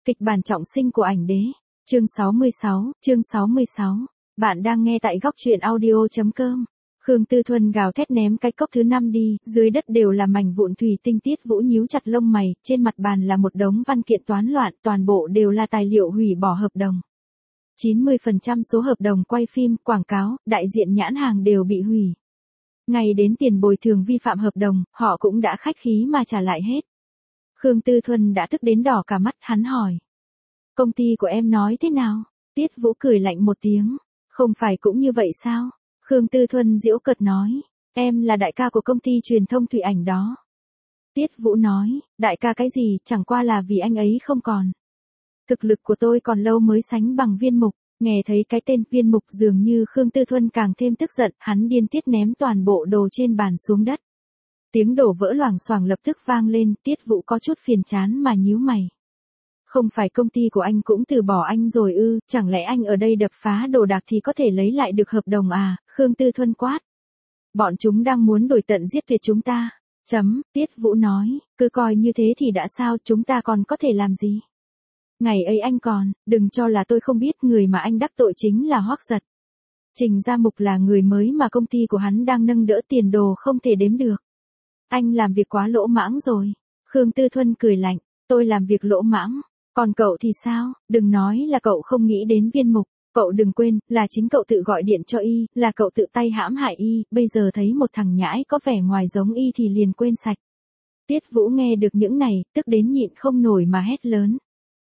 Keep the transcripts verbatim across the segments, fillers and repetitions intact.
Kịch bản trọng sinh của ảnh đế. Chương sáu mươi sáu, chương sáu mươi sáu. Bạn đang nghe tại góc truyện audio chấm com. Khương Tư Thuần gào thét ném cái cốc thứ năm đi, dưới đất đều là mảnh vụn thủy tinh. Tiết Vũ nhíu chặt lông mày, trên mặt bàn là một đống văn kiện toán loạn, toàn bộ đều là tài liệu hủy bỏ hợp đồng. chín mươi phần trăm số hợp đồng quay phim, quảng cáo, đại diện nhãn hàng đều bị hủy. Ngay đến tiền bồi thường vi phạm hợp đồng, họ cũng đã khách khí mà trả lại hết. Khương Tư Thuần đã tức đến đỏ cả mắt, hắn hỏi. Công ty của em nói thế nào? Tiết Vũ cười lạnh một tiếng. Không phải cũng như vậy sao? Khương Tư Thuần giễu cợt nói. Em là đại ca của công ty truyền thông Thủy Ảnh đó. Tiết Vũ nói, đại ca cái gì, chẳng qua là vì anh ấy không còn. Thực lực của tôi còn lâu mới sánh bằng Viên Mục. Nghe thấy cái tên Viên Mục dường như Khương Tư Thuần càng thêm tức giận, hắn điên tiết ném toàn bộ đồ trên bàn xuống đất. Tiếng đổ vỡ loảng xoảng lập tức vang lên, Tiết Vũ có chút phiền chán mà nhíu mày. Không phải công ty của anh cũng từ bỏ anh rồi ư, chẳng lẽ anh ở đây đập phá đồ đạc thì có thể lấy lại được hợp đồng à, Khương Tư Thuần quát. Bọn chúng đang muốn đuổi tận giết tuyệt chúng ta. Chấm, Tiết Vũ nói, cứ coi như thế thì đã sao, chúng ta còn có thể làm gì? Ngày ấy anh còn, đừng cho là tôi không biết, người mà anh đắc tội chính là Hoắc Giật. Trình Gia Mục là người mới mà công ty của hắn đang nâng đỡ, tiền đồ không thể đếm được. Anh làm việc quá lỗ mãng rồi. Khương Tư Thuần cười lạnh, tôi làm việc lỗ mãng. Còn cậu thì sao, đừng nói là cậu không nghĩ đến Viên Mục, cậu đừng quên, là chính cậu tự gọi điện cho y, là cậu tự tay hãm hại y, bây giờ thấy một thằng nhãi có vẻ ngoài giống y thì liền quên sạch. Tiết Vũ nghe được những này, tức đến nhịn không nổi mà hét lớn.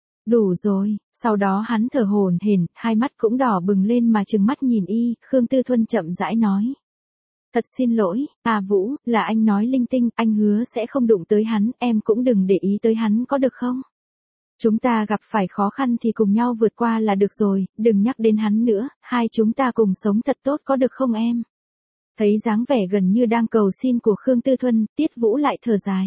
Đủ rồi, sau đó hắn thở hổn hển, hai mắt cũng đỏ bừng lên mà trừng mắt nhìn y, Khương Tư Thuần chậm rãi nói. Thật xin lỗi, à Vũ, là anh nói linh tinh, anh hứa sẽ không đụng tới hắn, em cũng đừng để ý tới hắn có được không? Chúng ta gặp phải khó khăn thì cùng nhau vượt qua là được rồi, đừng nhắc đến hắn nữa, hai chúng ta cùng sống thật tốt có được không em? Thấy dáng vẻ gần như đang cầu xin của Khương Tư Thuần, Tiết Vũ lại thở dài.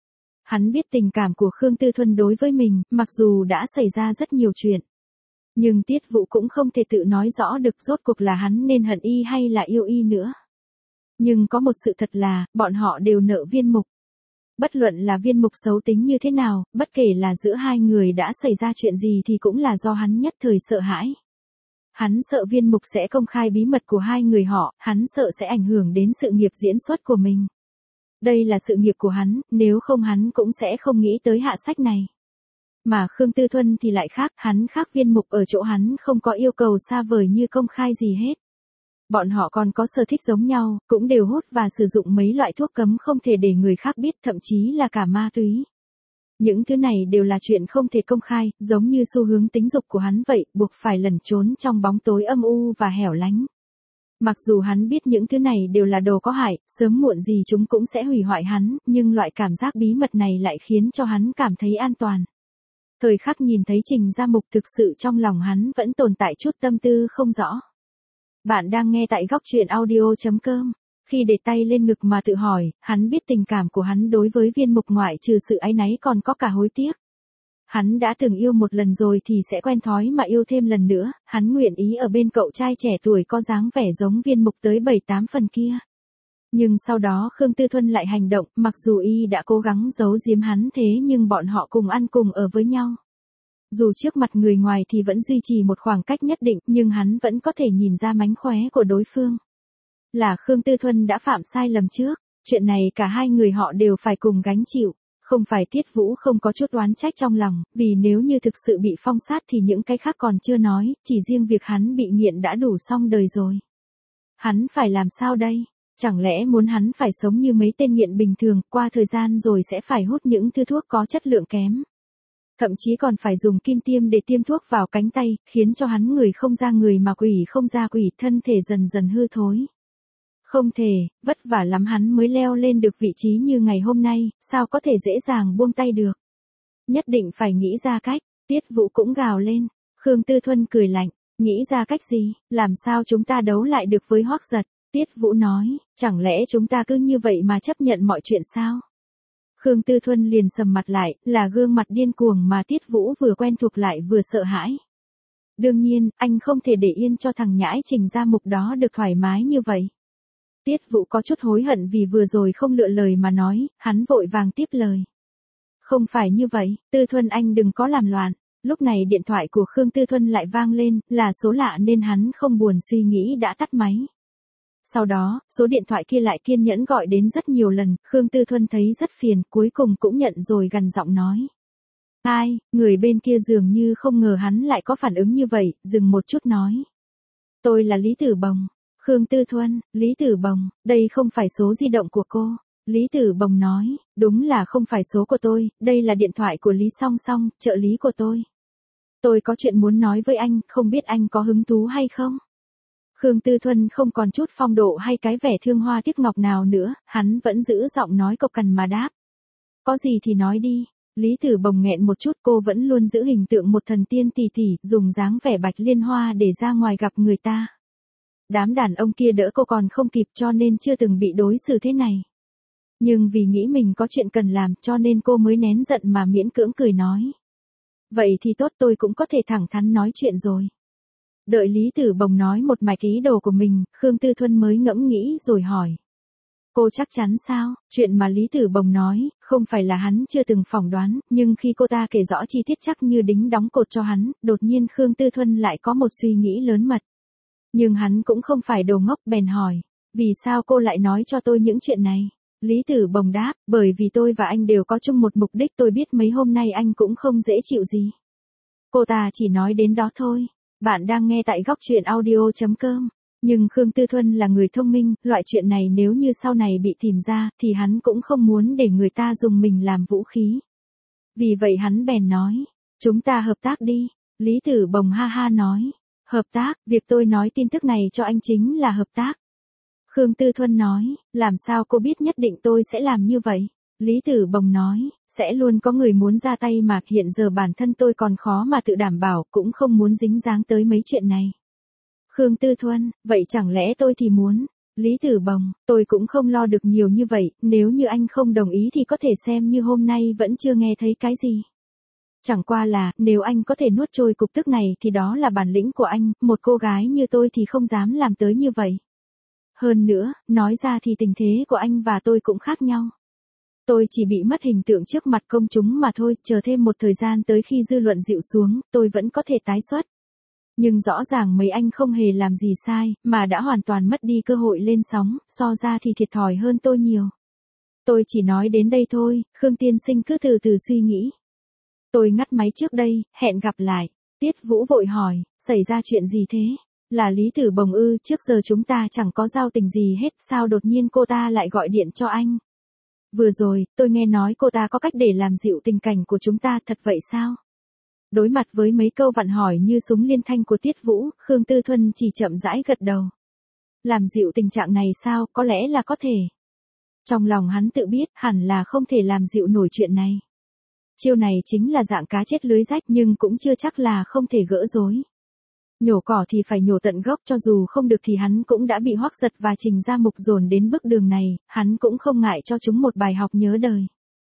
Hắn biết tình cảm của Khương Tư Thuần đối với mình, mặc dù đã xảy ra rất nhiều chuyện. Nhưng Tiết Vũ cũng không thể tự nói rõ được rốt cuộc là hắn nên hận y hay là yêu y nữa. Nhưng có một sự thật là, bọn họ đều nợ Viên Mục. Bất luận là Viên Mục xấu tính như thế nào, bất kể là giữa hai người đã xảy ra chuyện gì thì cũng là do hắn nhất thời sợ hãi. Hắn sợ Viên Mục sẽ công khai bí mật của hai người họ, hắn sợ sẽ ảnh hưởng đến sự nghiệp diễn xuất của mình. Đây là sự nghiệp của hắn, nếu không hắn cũng sẽ không nghĩ tới hạ sách này. Mà Khương Tư Thuần thì lại khác, hắn khác Viên Mục ở chỗ hắn không có yêu cầu xa vời như công khai gì hết. Bọn họ còn có sở thích giống nhau, cũng đều hút và sử dụng mấy loại thuốc cấm không thể để người khác biết, thậm chí là cả ma túy. Những thứ này đều là chuyện không thể công khai, giống như xu hướng tính dục của hắn vậy, buộc phải lẩn trốn trong bóng tối âm u và hẻo lánh. Mặc dù hắn biết những thứ này đều là đồ có hại, sớm muộn gì chúng cũng sẽ hủy hoại hắn, nhưng loại cảm giác bí mật này lại khiến cho hắn cảm thấy an toàn. Thời khắc nhìn thấy Trình Gia Mục, thực sự trong lòng hắn vẫn tồn tại chút tâm tư không rõ. Bạn đang nghe tại góc truyện audio chấm com. Khi để tay lên ngực mà tự hỏi, hắn biết tình cảm của hắn đối với Viên Mục ngoại trừ sự áy náy còn có cả hối tiếc. Hắn đã từng yêu một lần rồi thì sẽ quen thói mà yêu thêm lần nữa, hắn nguyện ý ở bên cậu trai trẻ tuổi có dáng vẻ giống Viên Mục tới bảy tám phần kia. Nhưng sau đó Khương Tư Thuần lại hành động, mặc dù y đã cố gắng giấu giếm hắn thế nhưng bọn họ cùng ăn cùng ở với nhau. Dù trước mặt người ngoài thì vẫn duy trì một khoảng cách nhất định, nhưng hắn vẫn có thể nhìn ra mánh khóe của đối phương. Là Khương Tư Thuần đã phạm sai lầm trước, chuyện này cả hai người họ đều phải cùng gánh chịu. Không phải Tiết Vũ không có chút oán trách trong lòng, vì nếu như thực sự bị phong sát thì những cái khác còn chưa nói, chỉ riêng việc hắn bị nghiện đã đủ xong đời rồi. Hắn phải làm sao đây? Chẳng lẽ muốn hắn phải sống như mấy tên nghiện bình thường, qua thời gian rồi sẽ phải hút những thứ thuốc có chất lượng kém. Thậm chí còn phải dùng kim tiêm để tiêm thuốc vào cánh tay, khiến cho hắn người không ra người mà quỷ không ra quỷ, thân thể dần dần hư thối. Không thể, vất vả lắm hắn mới leo lên được vị trí như ngày hôm nay, sao có thể dễ dàng buông tay được. Nhất định phải nghĩ ra cách, Tiết Vũ cũng gào lên. Khương Tư Thuần cười lạnh, nghĩ ra cách gì, làm sao chúng ta đấu lại được với Hoắc Giật. Tiết Vũ nói, chẳng lẽ chúng ta cứ như vậy mà chấp nhận mọi chuyện sao? Khương Tư Thuần liền sầm mặt lại, là gương mặt điên cuồng mà Tiết Vũ vừa quen thuộc lại vừa sợ hãi. Đương nhiên, anh không thể để yên cho thằng nhãi Trình Gia Mục đó được thoải mái như vậy. Tiết Vũ có chút hối hận vì vừa rồi không lựa lời mà nói, hắn vội vàng tiếp lời. Không phải như vậy, Tư Thuần anh đừng có làm loạn, Lúc này điện thoại của Khương Tư Thuân lại vang lên, là số lạ nên hắn không buồn suy nghĩ đã tắt máy. Sau đó, số điện thoại kia lại kiên nhẫn gọi đến rất nhiều lần, Khương Tư Thuân thấy rất phiền, cuối cùng cũng nhận rồi gằn giọng nói. Ai, người bên kia dường như không ngờ hắn lại có phản ứng như vậy, dừng một chút nói. Tôi là Lý Tử Bồng. Khương Tư Thuân, Lý Tử Bồng, đây không phải số di động của cô. Lý Tử Bồng nói, đúng là không phải số của tôi, đây là điện thoại của Lý Song Song, trợ lý của tôi. Tôi có chuyện muốn nói với anh, không biết anh có hứng thú hay không? Khương Tư Thuân không còn chút phong độ hay cái vẻ thương hoa tiếc ngọc nào nữa, hắn vẫn giữ giọng nói cộc cằn mà đáp. Có gì thì nói đi. Lý Tử Bồng nghẹn một chút, cô vẫn luôn giữ hình tượng một thần tiên tỷ tỷ, dùng dáng vẻ bạch liên hoa để ra ngoài gặp người ta. Đám đàn ông kia đỡ cô còn không kịp cho nên chưa từng bị đối xử thế này. Nhưng vì nghĩ mình có chuyện cần làm cho nên cô mới nén giận mà miễn cưỡng cười nói. Vậy thì tốt, tôi cũng có thể thẳng thắn nói chuyện rồi. Đợi Lý Tử Bồng nói một mạch ý đồ của mình, Khương Tư Thuân mới ngẫm nghĩ rồi hỏi. Cô chắc chắn sao? Chuyện mà Lý Tử Bồng nói, không phải là hắn chưa từng phỏng đoán, nhưng khi cô ta kể rõ chi tiết chắc như đính đóng cột cho hắn, đột nhiên Khương Tư Thuân lại có một suy nghĩ lớn mật. Nhưng hắn cũng không phải đồ ngốc, bèn hỏi. Vì sao cô lại nói cho tôi những chuyện này? Lý Tử Bồng đáp, bởi vì tôi và anh đều có chung một mục đích, tôi biết mấy hôm nay anh cũng không dễ chịu gì. Cô ta chỉ nói đến đó thôi. Bạn đang nghe tại góc truyện audio chấm com. Nhưng Khương Tư Thuân là người thông minh, loại chuyện này nếu như sau này bị tìm ra, thì hắn cũng không muốn để người ta dùng mình làm vũ khí. Vì vậy hắn bèn nói, chúng ta hợp tác đi. Lý Tử Bồng ha ha nói, hợp tác, việc tôi nói tin tức này cho anh chính là hợp tác. Khương Tư Thuân nói, làm sao cô biết nhất định tôi sẽ làm như vậy? Lý Tử Bồng nói, sẽ luôn có người muốn ra tay mà hiện giờ bản thân tôi còn khó mà tự đảm bảo, cũng không muốn dính dáng tới mấy chuyện này. Khương Tư Thuân, vậy chẳng lẽ tôi thì muốn? Lý Tử Bồng, tôi cũng không lo được nhiều như vậy, nếu như anh không đồng ý thì có thể xem như hôm nay vẫn chưa nghe thấy cái gì. Chẳng qua là, nếu anh có thể nuốt trôi cục tức này thì đó là bản lĩnh của anh, một cô gái như tôi thì không dám làm tới như vậy. Hơn nữa, nói ra thì tình thế của anh và tôi cũng khác nhau. Tôi chỉ bị mất hình tượng trước mặt công chúng mà thôi, chờ thêm một thời gian tới khi dư luận dịu xuống, tôi vẫn có thể tái xuất. Nhưng rõ ràng mấy anh không hề làm gì sai, mà đã hoàn toàn mất đi cơ hội lên sóng, so ra thì thiệt thòi hơn tôi nhiều. Tôi chỉ nói đến đây thôi, Khương tiên sinh cứ từ từ suy nghĩ. Tôi ngắt máy trước đây, hẹn gặp lại. Tiết Vũ vội hỏi, xảy ra chuyện gì thế? Là Lý Tử Bồng ư, trước giờ chúng ta chẳng có giao tình gì hết, sao đột nhiên cô ta lại gọi điện cho anh? Vừa rồi, tôi nghe nói cô ta có cách để làm dịu tình cảnh của chúng ta, thật vậy sao? Đối mặt với mấy câu vặn hỏi như súng liên thanh của Tiết Vũ, Khương Tư Thuân chỉ chậm rãi gật đầu. Làm dịu tình trạng này sao, có lẽ là có thể. Trong lòng hắn tự biết, hẳn là không thể làm dịu nổi chuyện này. Chiêu này chính là dạng cá chết lưới rách nhưng cũng chưa chắc là không thể gỡ rối. Nhổ cỏ thì phải nhổ tận gốc, cho dù không được thì hắn cũng đã bị Hoắc Giật và Trình Gia Mục dồn đến bước đường này, hắn cũng không ngại cho chúng một bài học nhớ đời.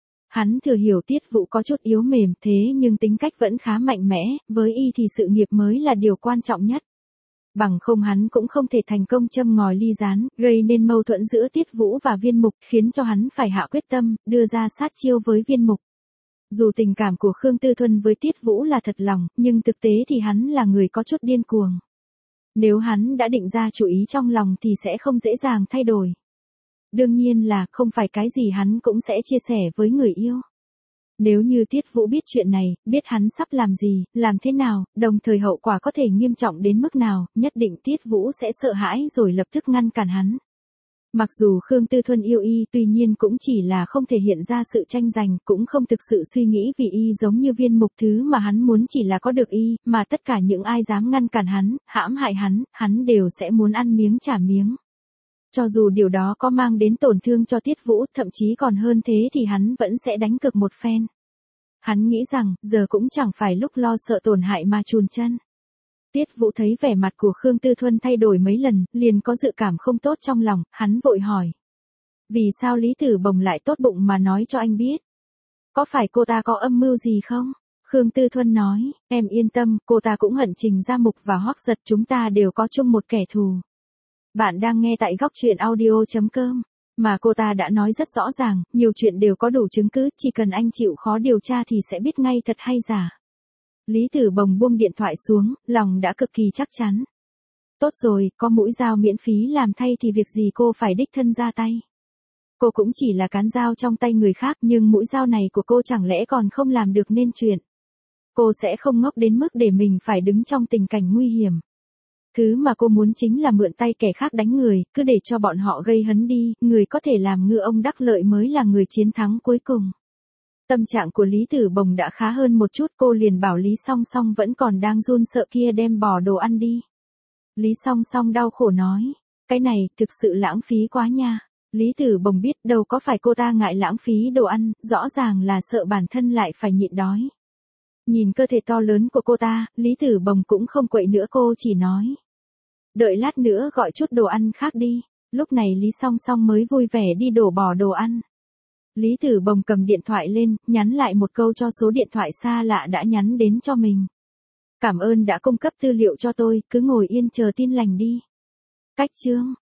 Hắn thừa hiểu Tiết Vũ có chút yếu mềm thế nhưng tính cách vẫn khá mạnh mẽ, với y thì sự nghiệp mới là điều quan trọng nhất. Bằng không hắn cũng không thể thành công châm ngòi ly gián, gây nên mâu thuẫn giữa Tiết Vũ và Viên Mục, khiến cho hắn phải hạ quyết tâm, đưa ra sát chiêu với Viên Mục. Dù tình cảm của Khương Tư Thuân với Tiết Vũ là thật lòng, nhưng thực tế thì hắn là người có chút điên cuồng. Nếu hắn đã định ra chủ ý trong lòng thì sẽ không dễ dàng thay đổi. Đương nhiên là không phải cái gì hắn cũng sẽ chia sẻ với người yêu. Nếu như Tiết Vũ biết chuyện này, biết hắn sắp làm gì, làm thế nào, đồng thời hậu quả có thể nghiêm trọng đến mức nào, nhất định Tiết Vũ sẽ sợ hãi rồi lập tức ngăn cản hắn. Mặc dù Khương Tư Thuân yêu y, tuy nhiên cũng chỉ là không thể hiện ra sự tranh giành, cũng không thực sự suy nghĩ vì y giống như Viên Mục, thứ mà hắn muốn chỉ là có được y, mà tất cả những ai dám ngăn cản hắn, hãm hại hắn, hắn đều sẽ muốn ăn miếng trả miếng. Cho dù điều đó có mang đến tổn thương cho Tiết Vũ, thậm chí còn hơn thế thì hắn vẫn sẽ đánh cược một phen. Hắn nghĩ rằng, giờ cũng chẳng phải lúc lo sợ tổn hại mà chùn chân. Tiết Vũ thấy vẻ mặt của Khương Tư Thuân thay đổi mấy lần, liền có dự cảm không tốt trong lòng, hắn vội hỏi. Vì sao Lý Tử Bồng lại tốt bụng mà nói cho anh biết? Có phải cô ta có âm mưu gì không? Khương Tư Thuân nói, em yên tâm, cô ta cũng hận Trình Gia Mục và Hoắc Giật, chúng ta đều có chung một kẻ thù. Bạn đang nghe tại góc truyện audio chấm com. Mà cô ta đã nói rất rõ ràng, nhiều chuyện đều có đủ chứng cứ, chỉ cần anh chịu khó điều tra thì sẽ biết ngay thật hay giả. Lý Tử Bồng buông điện thoại xuống, lòng đã cực kỳ chắc chắn. Tốt rồi, có mũi dao miễn phí làm thay thì việc gì cô phải đích thân ra tay. Cô cũng chỉ là cán dao trong tay người khác, nhưng mũi dao này của cô chẳng lẽ còn không làm được nên chuyện. Cô sẽ không ngốc đến mức để mình phải đứng trong tình cảnh nguy hiểm. Thứ mà cô muốn chính là mượn tay kẻ khác đánh người, cứ để cho bọn họ gây hấn đi, người có thể làm ngư ông đắc lợi mới là người chiến thắng cuối cùng. Tâm trạng của Lý Tử Bồng đã khá hơn một chút, cô liền bảo Lý Song Song vẫn còn đang run sợ kia đem bỏ đồ ăn đi. Lý Song Song đau khổ nói, cái này thực sự lãng phí quá nha. Lý Tử Bồng biết đâu có phải cô ta ngại lãng phí đồ ăn, rõ ràng là sợ bản thân lại phải nhịn đói. Nhìn cơ thể to lớn của cô ta, Lý Tử Bồng cũng không quậy nữa, cô chỉ nói. Đợi lát nữa gọi chút đồ ăn khác đi. Lúc này Lý Song Song mới vui vẻ đi đổ bỏ đồ ăn. Lý Tử Bồng cầm điện thoại lên, nhắn lại một câu cho số điện thoại xa lạ đã nhắn đến cho mình. Cảm ơn đã cung cấp tư liệu cho tôi, cứ ngồi yên chờ tin lành đi. Cách chương